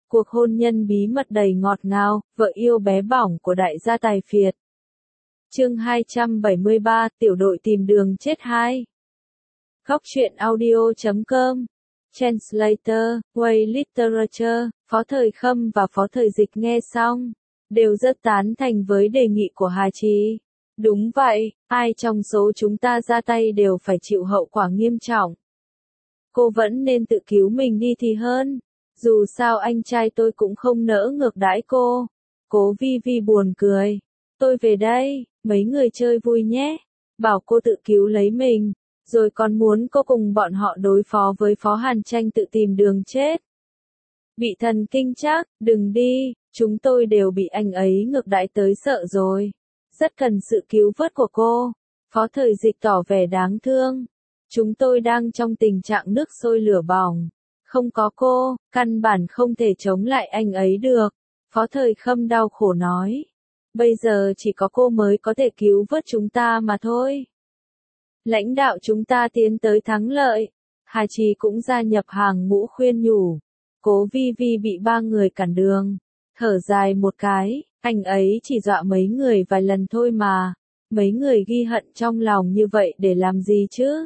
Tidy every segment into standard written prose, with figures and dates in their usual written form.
Cuộc hôn nhân bí mật đầy ngọt ngào, vợ yêu bé bỏng của đại gia tài phiệt. Chương 273, tiểu đội tìm đường chết 2. Góc truyện audio.com. Translator, Way Literature, Phó Thời Khâm và Phó Thời Dịch nghe xong, đều rất tán thành với đề nghị của Hà Trì. Đúng vậy, ai trong số chúng ta ra tay đều phải chịu hậu quả nghiêm trọng. Cô vẫn nên tự cứu mình đi thì hơn. Dù sao anh trai tôi cũng không nỡ ngược đãi cô. Cố Vi Vi buồn cười. Tôi về đây, mấy người chơi vui nhé. Bảo cô tự cứu lấy mình, rồi còn muốn cô cùng bọn họ đối phó với Phó Hàn Tranh tự tìm đường chết. Bị thần kinh chắc, đừng đi, chúng tôi đều bị anh ấy ngược đãi tới sợ rồi. Rất cần sự cứu vớt của cô. Phó Thời Dịch tỏ vẻ đáng thương. Chúng tôi đang trong tình trạng nước sôi lửa bỏng. Không có cô, căn bản không thể chống lại anh ấy được. Phó Thời Khâm đau khổ nói. Bây giờ chỉ có cô mới có thể cứu vớt chúng ta mà thôi. Lãnh đạo chúng ta tiến tới thắng lợi. Hà Trì cũng gia nhập hàng ngũ khuyên nhủ. Cố Vi Vi bị ba người cản đường. Thở dài một cái, anh ấy chỉ dọa mấy người vài lần thôi mà. Mấy người ghi hận trong lòng như vậy để làm gì chứ?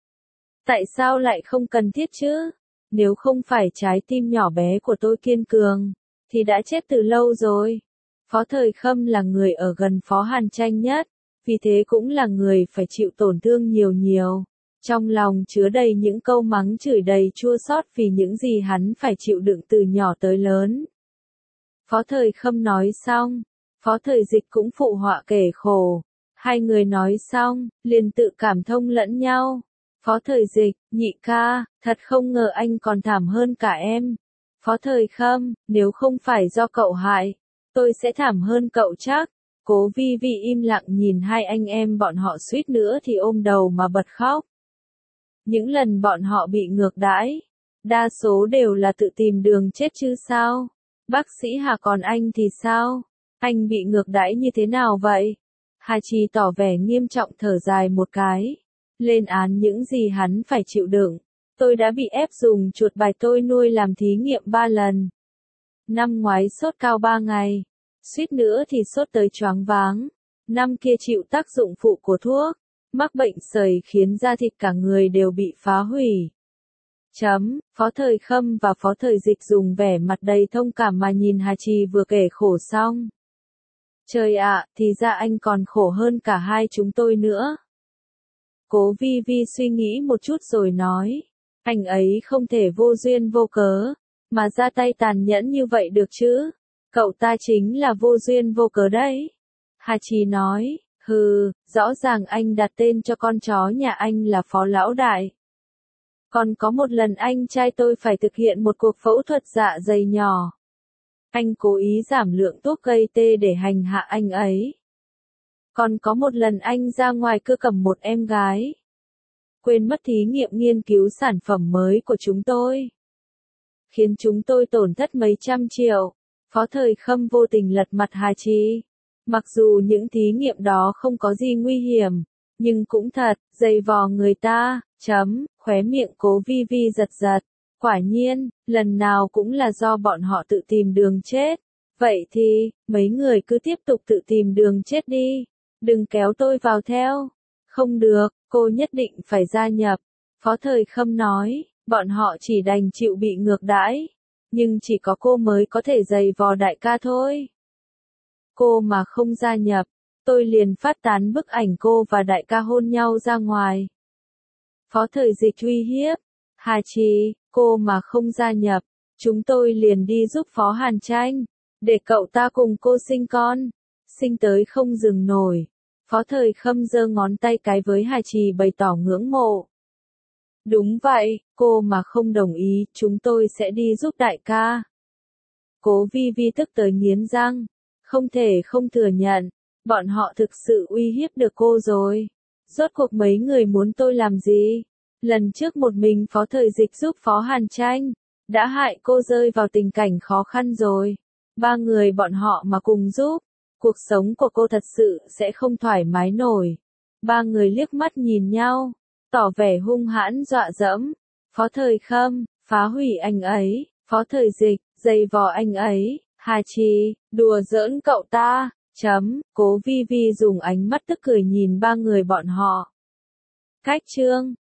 Tại sao lại không cần thiết chứ? Nếu không phải trái tim nhỏ bé của tôi kiên cường, thì đã chết từ lâu rồi. Phó Thời Khâm là người ở gần Phó Hàn Tranh nhất, vì thế cũng là người phải chịu tổn thương nhiều. Trong lòng chứa đầy những câu mắng chửi đầy chua xót vì những gì hắn phải chịu đựng từ nhỏ tới lớn. Phó Thời Khâm nói xong, Phó Thời Dịch cũng phụ họa kể khổ. Hai người nói xong, liền tự cảm thông lẫn nhau. Phó Thời Dịch, nhị ca, thật không ngờ anh còn thảm hơn cả em. Phó Thời Khâm, nếu không phải do cậu hại, tôi sẽ thảm hơn cậu chắc. Cố Vi Vi im lặng nhìn hai anh em bọn họ suýt nữa thì ôm đầu mà bật khóc. Những lần bọn họ bị ngược đãi, đa số đều là tự tìm đường chết chứ sao? Bác sĩ Hà còn anh thì sao? Anh bị ngược đãi như thế nào vậy? Hà Trì tỏ vẻ nghiêm trọng thở dài một cái. Lên án những gì hắn phải chịu đựng. Tôi đã bị ép dùng chuột bài tôi nuôi làm thí nghiệm 3 lần. Năm ngoái sốt cao 3 ngày. Suýt nữa thì sốt tới choáng váng. Năm kia chịu tác dụng phụ của thuốc. Mắc bệnh sởi khiến da thịt cả người đều bị phá hủy. Phó Thời Khâm và Phó Thời Dịch dùng vẻ mặt đầy thông cảm mà nhìn Hà Trì vừa kể khổ xong. Trời ạ, thì ra anh còn khổ hơn cả hai chúng tôi nữa. Cố Vi Vi suy nghĩ một chút rồi nói, anh ấy không thể vô duyên vô cớ, mà ra tay tàn nhẫn như vậy được chứ, cậu ta chính là vô duyên vô cớ đấy. Hà Trì nói, rõ ràng anh đặt tên cho con chó nhà anh là Phó Lão Đại. Còn có một lần anh trai tôi phải thực hiện một cuộc phẫu thuật dạ dày nhỏ. Anh cố ý giảm lượng thuốc gây tê để hành hạ anh ấy. Còn có một lần anh ra ngoài cưa cầm một em gái. Quên mất thí nghiệm nghiên cứu sản phẩm mới của chúng tôi. Khiến chúng tôi tổn thất mấy trăm triệu. Phó Thời Khâm vô tình lật mặt Hà Trì. Mặc dù những thí nghiệm đó không có gì nguy hiểm, nhưng cũng thật, dày vò người ta, khóe miệng Cố Vi Vi giật giật. Quả nhiên, lần nào cũng là do bọn họ tự tìm đường chết. Vậy thì, mấy người cứ tiếp tục tự tìm đường chết đi. Đừng kéo tôi vào theo. Không được, cô nhất định phải gia nhập. Phó Thời Khâm nói, bọn họ chỉ đành chịu bị ngược đãi. Nhưng chỉ có cô mới có thể giày vò đại ca thôi. Cô mà không gia nhập, tôi liền phát tán bức ảnh cô và đại ca hôn nhau ra ngoài. Phó Thời Dịch uy hiếp. Hà Trì, cô mà không gia nhập, chúng tôi liền đi giúp Phó Hàn Tranh, để cậu ta cùng cô sinh con. Sinh tới không dừng nổi. Phó Thời Khâm giơ ngón tay cái với Hà Trì bày tỏ ngưỡng mộ. Đúng vậy, cô mà không đồng ý, chúng tôi sẽ đi giúp đại ca. Cố Vi Vi tức tới nghiến răng. Không thể không thừa nhận, bọn họ thực sự uy hiếp được cô rồi. Rốt cuộc mấy người muốn tôi làm gì? Lần trước một mình Phó Thời Dịch giúp Phó Hàn Tranh, đã hại cô rơi vào tình cảnh khó khăn rồi. Ba người bọn họ mà cùng giúp, cuộc sống của cô thật sự sẽ không thoải mái nổi. Ba người liếc mắt nhìn nhau, tỏ vẻ hung hãn dọa dẫm. Phó Thời Khâm, phá hủy anh ấy. Phó Thời Dịch, Dây vò anh ấy, Hà Trì, đùa giỡn cậu ta, Cố Vi Vi dùng ánh mắt tức cười nhìn ba người bọn họ. Cách chương